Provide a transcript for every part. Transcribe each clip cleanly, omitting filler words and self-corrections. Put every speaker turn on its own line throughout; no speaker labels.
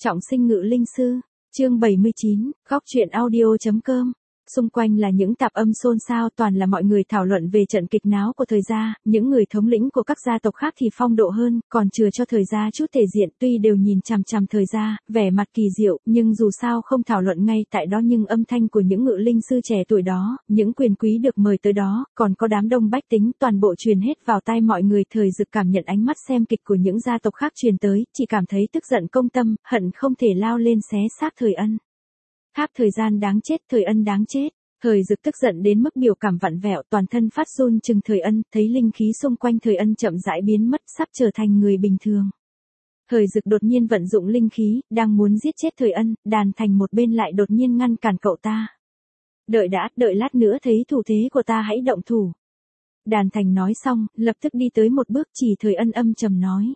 Trọng sinh ngự linh sư, chương 79, góc truyện audio.com. Xung quanh là những tạp âm xôn xao, toàn là mọi người thảo luận về trận kịch náo của thời gia, những người thống lĩnh của các gia tộc khác thì phong độ hơn, còn chừa cho thời gia chút thể diện, tuy đều nhìn chằm chằm thời gia, vẻ mặt kỳ diệu, nhưng dù sao không thảo luận ngay tại đó, nhưng âm thanh của những ngự linh sư trẻ tuổi đó, những quyền quý được mời tới đó, còn có đám đông bách tính, toàn bộ truyền hết vào tai mọi người. Thời Dực cảm nhận ánh mắt xem kịch của những gia tộc khác truyền tới, chỉ cảm thấy tức giận công tâm, hận không thể lao lên xé xác Thời Ân. Tháp thời gian đáng chết, Thời Ân đáng chết. Thời Dực tức giận đến mức biểu cảm vặn vẹo, toàn thân phát run chừng Thời Ân, thấy linh khí xung quanh Thời Ân chậm rãi biến mất, sắp trở thành người bình thường. Thời Dực đột nhiên vận dụng linh khí, đang muốn giết chết Thời Ân, Đàn Thành một bên lại đột nhiên ngăn cản cậu ta. Đợi đã, đợi lát nữa thấy thủ thế của ta hãy động thủ. Đàn Thành nói xong, lập tức đi tới một bước chỉ Thời Ân âm trầm nói.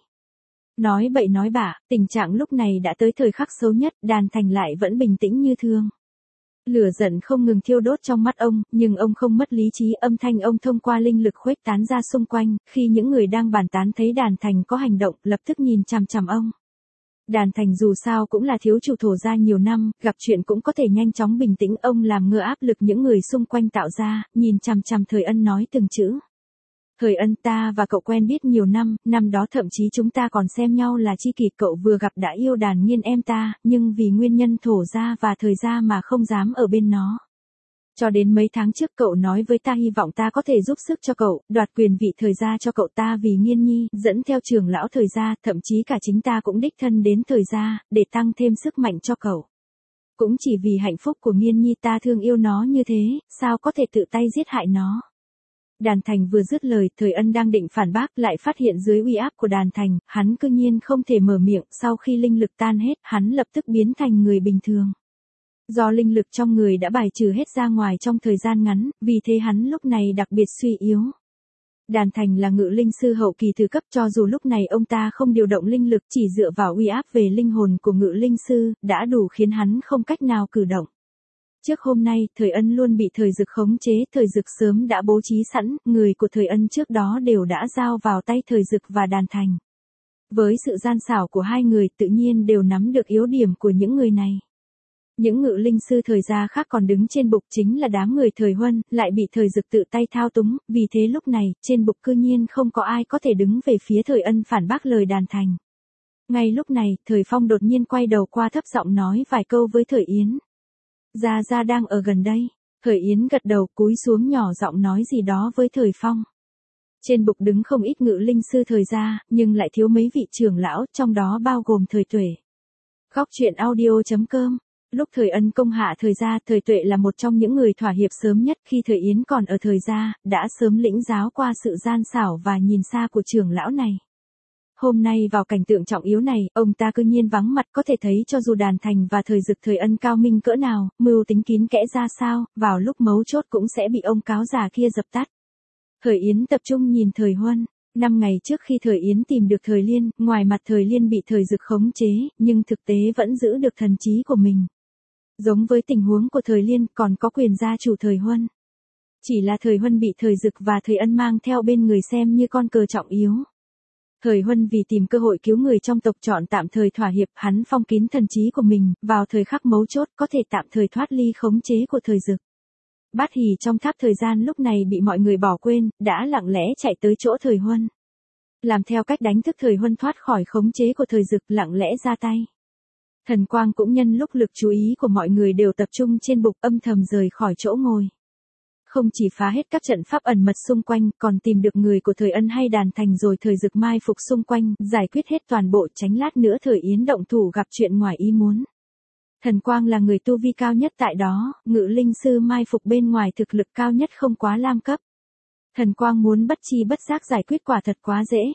Nói bậy nói bạ, tình trạng lúc này đã tới thời khắc xấu nhất, Đàn Thành lại vẫn bình tĩnh như thường. Lửa giận không ngừng thiêu đốt trong mắt ông, nhưng ông không mất lý trí, âm thanh ông thông qua linh lực khuếch tán ra xung quanh, khi những người đang bàn tán thấy Đàn Thành có hành động, lập tức nhìn chằm chằm ông. Đàn Thành dù sao cũng là thiếu chủ Thổ gia nhiều năm, gặp chuyện cũng có thể nhanh chóng bình tĩnh, ông làm ngơ áp lực những người xung quanh tạo ra, nhìn chằm chằm Thời Ân nói từng chữ. Thời Ân, ta và cậu quen biết nhiều năm, năm đó thậm chí chúng ta còn xem nhau là tri kỷ, cậu vừa gặp đã yêu Đàn Nghiên em ta, nhưng vì nguyên nhân Thổ gia và Thời gia mà không dám ở bên nó. Cho đến mấy tháng trước cậu nói với ta hy vọng ta có thể giúp sức cho cậu, đoạt quyền vị Thời gia cho cậu, ta vì Nghiên nhi, dẫn theo trưởng lão Thời gia, thậm chí cả chính ta cũng đích thân đến Thời gia, để tăng thêm sức mạnh cho cậu. Cũng chỉ vì hạnh phúc của Nghiên nhi ta thương yêu nó như thế, sao có thể tự tay giết hại nó. Đàn Thành vừa dứt lời, Thời Ân đang định phản bác lại phát hiện dưới uy áp của Đàn Thành, hắn cư nhiên không thể mở miệng, sau khi linh lực tan hết, hắn lập tức biến thành người bình thường. Do linh lực trong người đã bài trừ hết ra ngoài trong thời gian ngắn, vì thế hắn lúc này đặc biệt suy yếu. Đàn Thành là ngự linh sư hậu kỳ từ cấp, cho dù lúc này ông ta không điều động linh lực, chỉ dựa vào uy áp về linh hồn của ngự linh sư, đã đủ khiến hắn không cách nào cử động. Trước hôm nay, Thời Ân luôn bị Thời Dực khống chế, Thời Dực sớm đã bố trí sẵn, người của Thời Ân trước đó đều đã giao vào tay Thời Dực và Đàn Thành. Với sự gian xảo của hai người, tự nhiên đều nắm được yếu điểm của những người này. Những ngự linh sư Thời gia khác còn đứng trên bục, chính là đám người Thời Huân, lại bị Thời Dực tự tay thao túng, vì thế lúc này, trên bục cư nhiên không có ai có thể đứng về phía Thời Ân phản bác lời Đàn Thành. Ngay lúc này, Thời Phong đột nhiên quay đầu qua thấp giọng nói vài câu với Thời Yến. Gia đang ở gần đây. Thời Yến gật đầu, cúi xuống nhỏ giọng nói gì đó với Thời Phong. Trên bục đứng không ít ngự linh sư Thời gia, nhưng lại thiếu mấy vị trưởng lão, trong đó bao gồm Thời Tuệ. Góc truyện audio.com. Lúc Thời Ân công hạ Thời gia, Thời Tuệ là một trong những người thỏa hiệp sớm nhất. Khi Thời Yến còn ở Thời gia, đã sớm lĩnh giáo qua sự gian xảo và nhìn xa của trưởng lão này. Hôm nay vào cảnh tượng trọng yếu này, ông ta cư nhiên vắng mặt, có thể thấy cho dù Đàn Thành và Thời Dực Thời Ân cao minh cỡ nào, mưu tính kín kẽ ra sao, vào lúc mấu chốt cũng sẽ bị ông cáo già kia dập tắt. Thời Yến tập trung nhìn Thời Huân. 5 ngày trước khi Thời Yến tìm được Thời Liên, ngoài mặt Thời Liên bị Thời Dực khống chế, nhưng thực tế vẫn giữ được thần trí của mình. Giống với tình huống của Thời Liên, còn có quyền gia chủ Thời Huân. Chỉ là Thời Huân bị Thời Dực và Thời Ân mang theo bên người xem như con cờ trọng yếu. Thời Huân vì tìm cơ hội cứu người trong tộc chọn tạm thời thỏa hiệp, hắn phong kín thần trí của mình, vào thời khắc mấu chốt có thể tạm thời thoát ly khống chế của Thời Dực. Bát Hỷ trong tháp thời gian lúc này bị mọi người bỏ quên, đã lặng lẽ chạy tới chỗ Thời Huân. Làm theo cách đánh thức Thời Huân thoát khỏi khống chế của Thời Dực, lặng lẽ ra tay. Thần Quang cũng nhân lúc lực chú ý của mọi người đều tập trung trên bục, âm thầm rời khỏi chỗ ngồi. Không chỉ phá hết các trận pháp ẩn mật xung quanh, còn tìm được người của Thời Ân hay Đàn Thành rồi Thời Dực mai phục xung quanh, giải quyết hết toàn bộ, tránh lát nữa Thời Yến động thủ gặp chuyện ngoài ý muốn. Thần Quang là người tu vi cao nhất tại đó, ngự linh sư mai phục bên ngoài thực lực cao nhất không quá lam cấp. Thần Quang muốn bất chi bất giác giải quyết quả thật quá dễ.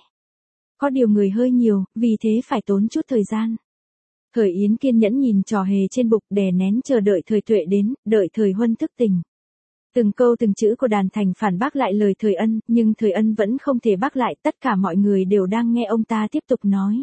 Có điều người hơi nhiều, vì thế phải tốn chút thời gian. Thời Yến kiên nhẫn nhìn trò hề trên bục, đè nén chờ đợi Thời Tuệ đến, đợi Thời Huân thức tỉnh. Từng câu từng chữ của Đàn Thành phản bác lại lời Thời Ân, nhưng Thời Ân vẫn không thể bác lại, tất cả mọi người đều đang nghe ông ta tiếp tục nói.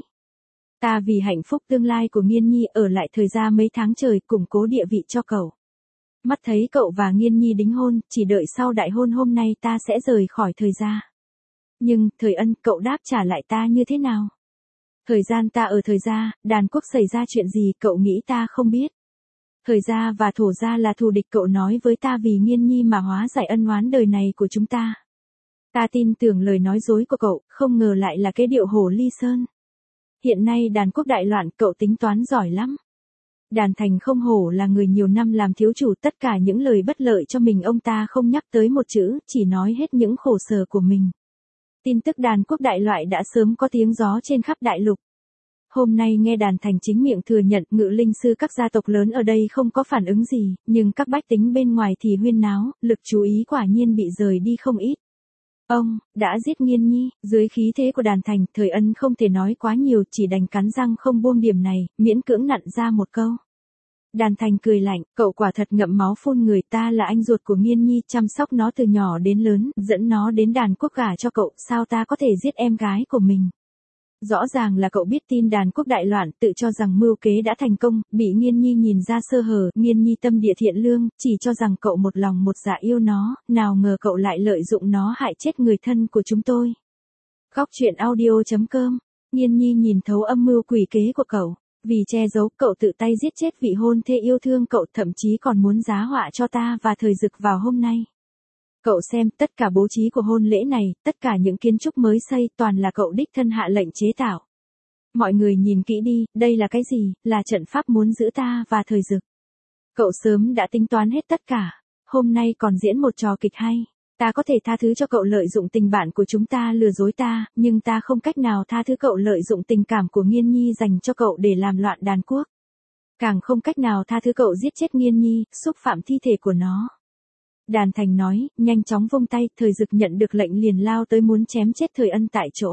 Ta vì hạnh phúc tương lai của Nghiên nhi ở lại Thời gia mấy tháng trời, củng cố địa vị cho cậu. Mắt thấy cậu và Nghiên nhi đính hôn, chỉ đợi sau đại hôn hôm nay ta sẽ rời khỏi Thời gia. Nhưng, Thời Ân, cậu đáp trả lại ta như thế nào? Thời gian ta ở thời gia, đàn quốc xảy ra chuyện gì cậu nghĩ ta không biết. Thời gia và thổ gia là thù địch, cậu nói với ta vì Nghiên Nhi mà hóa giải ân oán đời này của chúng ta. Ta tin tưởng lời nói dối của cậu, không ngờ lại là cái điệu hổ ly sơn. Hiện nay đàn quốc đại loạn, cậu tính toán giỏi lắm. Đàn Thành không hổ là người nhiều năm làm thiếu chủ, tất cả những lời bất lợi cho mình ông ta không nhắc tới một chữ, chỉ nói hết những khổ sở của mình. Tin tức đàn quốc đại loại đã sớm có tiếng gió trên khắp đại lục. Hôm nay nghe Đàn Thành chính miệng thừa nhận Ngự Linh Sư các gia tộc lớn ở đây không có phản ứng gì, nhưng các bách tính bên ngoài thì huyên náo, lực chú ý quả nhiên bị rời đi không ít. Ông, đã giết Nghiên Nhi, dưới khí thế của Đàn Thành, Thời Ân không thể nói quá nhiều, chỉ đành cắn răng không buông điểm này, miễn cưỡng nặn ra một câu. Đàn Thành cười lạnh, cậu quả thật ngậm máu phun người, ta là anh ruột của Nghiên Nhi, chăm sóc nó từ nhỏ đến lớn, dẫn nó đến đàn quốc gả cho cậu, sao ta có thể giết em gái của mình. Rõ ràng là cậu biết tin đàn quốc đại loạn, tự cho rằng mưu kế đã thành công, bị Nghiên Nhi nhìn ra sơ hở, Nghiên Nhi tâm địa thiện lương, chỉ cho rằng cậu một lòng một dạ yêu nó, nào ngờ cậu lại lợi dụng nó hại chết người thân của chúng tôi. Góc truyện audio.com, Nghiên Nhi nhìn thấu âm mưu quỷ kế của cậu, vì che giấu cậu tự tay giết chết vị hôn thê yêu thương cậu, thậm chí còn muốn giá họa cho ta và Thời Dực vào hôm nay. Cậu xem, tất cả bố trí của hôn lễ này, tất cả những kiến trúc mới xây, toàn là cậu đích thân hạ lệnh chế tạo. Mọi người nhìn kỹ đi, đây là cái gì, là trận pháp muốn giữ ta và Thời Dực. Cậu sớm đã tính toán hết tất cả, hôm nay còn diễn một trò kịch hay. Ta có thể tha thứ cho cậu lợi dụng tình bạn của chúng ta lừa dối ta, nhưng ta không cách nào tha thứ cậu lợi dụng tình cảm của Nghiên Nhi dành cho cậu để làm loạn đàn quốc. Càng không cách nào tha thứ cậu giết chết Nghiên Nhi, xúc phạm thi thể của nó. Đàn Thành nói, nhanh chóng vung tay, Thời Dực nhận được lệnh liền lao tới muốn chém chết Thời Ân tại chỗ.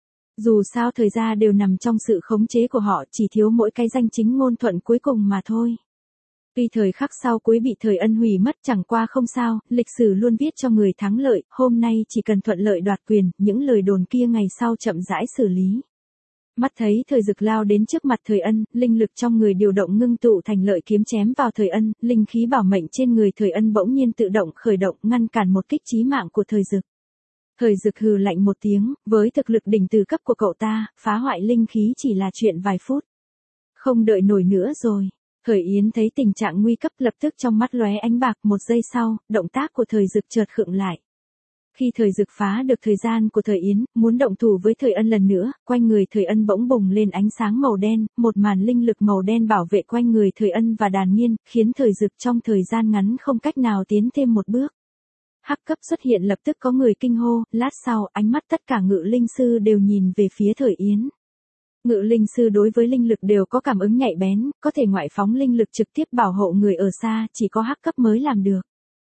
Dù sao Thời gia đều nằm trong sự khống chế của họ, chỉ thiếu mỗi cái danh chính ngôn thuận cuối cùng mà thôi. Tuy thời khắc sau cuối bị Thời Ân hủy mất chẳng qua không sao, lịch sử luôn viết cho người thắng lợi, hôm nay chỉ cần thuận lợi đoạt quyền, những lời đồn kia ngày sau chậm rãi xử lý. Mắt thấy Thời Dực lao đến trước mặt Thời Ân, linh lực trong người điều động ngưng tụ thành lợi kiếm chém vào Thời Ân, linh khí bảo mệnh trên người Thời Ân bỗng nhiên tự động khởi động ngăn cản một kích chí mạng của Thời Dực. Thời Dực hừ lạnh một tiếng, với thực lực đỉnh từ cấp của cậu ta, phá hoại linh khí chỉ là chuyện vài phút. Không đợi nổi nữa rồi. Thời Yến thấy tình trạng nguy cấp lập tức trong mắt lóe ánh bạc, một giây sau, động tác của Thời Dực chợt khựng lại. Khi Thời Dực phá được thời gian của Thời Yến, muốn động thủ với Thời Ân lần nữa, quanh người Thời Ân bỗng bùng lên ánh sáng màu đen, một màn linh lực màu đen bảo vệ quanh người Thời Ân và Đàn Nghiên, khiến Thời Dực trong thời gian ngắn không cách nào tiến thêm một bước. Hắc cấp xuất hiện lập tức có người kinh hô, lát sau, ánh mắt tất cả Ngự Linh Sư đều nhìn về phía Thời Yến. Ngự Linh Sư đối với linh lực đều có cảm ứng nhạy bén, có thể ngoại phóng linh lực trực tiếp bảo hộ người ở xa, chỉ có hắc cấp mới làm được.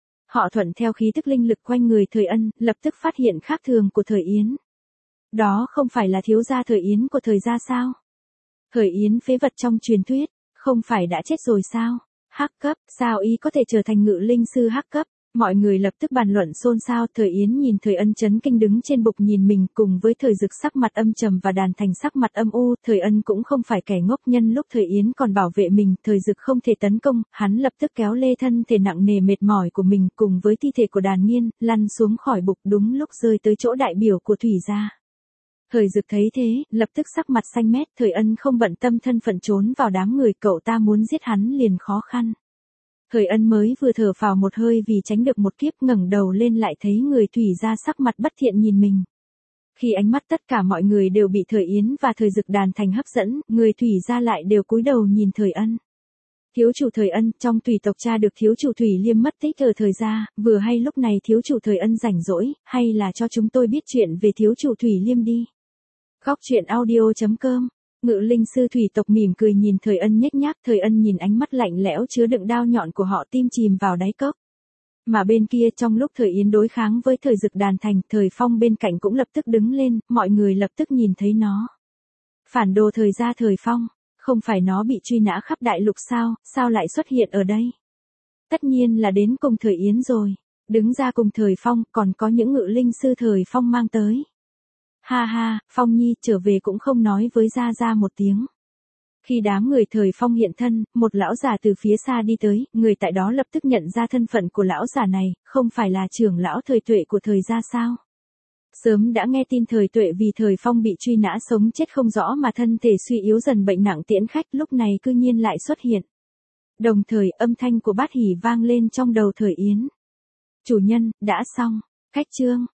Họ thuận theo khí tức linh lực quanh người Thời Ân, lập tức phát hiện khác thường của Thời Yến. Đó không phải là thiếu gia Thời Yến của Thời gia sao? Thời Yến phế vật trong truyền thuyết, không phải đã chết rồi sao? Hắc cấp, sao y có thể trở thành Ngự Linh Sư hắc cấp? Mọi người lập tức bàn luận xôn xao. Thời Yến nhìn Thời Ân chấn kinh đứng trên bục nhìn mình, cùng với Thời Dực sắc mặt âm trầm và Đàn Thành sắc mặt âm u. Thời Ân cũng không phải kẻ ngốc, nhân lúc Thời Yến còn bảo vệ mình, Thời Dực không thể tấn công, hắn lập tức kéo lê thân thể nặng nề mệt mỏi của mình cùng với thi thể của Đàn Nghiên, lăn xuống khỏi bục, đúng lúc rơi tới chỗ đại biểu của Thủy gia. Thời Dực thấy thế, lập tức sắc mặt xanh mét. Thời Ân không bận tâm thân phận trốn vào đám người, cậu ta muốn giết hắn liền khó khăn. Thời Ân mới vừa thở phào một hơi vì tránh được một kiếp, ngẩng đầu lên lại thấy người Thủy gia sắc mặt bất thiện nhìn mình. Khi ánh mắt tất cả mọi người đều bị Thời Yến và Thời Dực Đàn Thành hấp dẫn, người Thủy gia lại đều cúi đầu nhìn Thời Ân. Thiếu chủ Thời Ân, trong Thủy tộc cha được thiếu chủ Thủy Liêm mất tích ở Thời gia, vừa hay lúc này thiếu chủ Thời Ân rảnh rỗi, hay là cho chúng tôi biết chuyện về thiếu chủ Thủy Liêm đi. Góc truyện audio.com, Ngự Linh Sư Thủy tộc mỉm cười nhìn Thời Ân nhếch nhác. Thời Ân nhìn ánh mắt lạnh lẽo chứa đựng đao nhọn của họ, tim chìm vào đáy cốc. Mà bên kia trong lúc Thời Yến đối kháng với Thời Dực Đàn Thành, Thời Phong bên cạnh cũng lập tức đứng lên, mọi người lập tức nhìn thấy nó. Phản đồ Thời gia Thời Phong, không phải nó bị truy nã khắp đại lục sao, sao lại xuất hiện ở đây? Tất nhiên là đến cùng Thời Yến rồi, đứng ra cùng Thời Phong, còn có những Ngự Linh Sư Thời Phong mang tới. Ha ha, Phong Nhi trở về cũng không nói với Gia Gia một tiếng. Khi đám người Thời Phong hiện thân, một lão già từ phía xa đi tới, người tại đó lập tức nhận ra thân phận của lão già này, không phải là trưởng lão Thời Tuệ của Thời gia sao? Sớm đã nghe tin thời Tuệ vì thời Phong bị truy nã sống chết không rõ mà thân thể suy yếu dần bệnh nặng tiễn khách, lúc này cư nhiên lại xuất hiện. Đồng thời âm thanh của Bát Hỷ vang lên trong đầu Thời Yến. Chủ nhân, đã xong. Khách trương.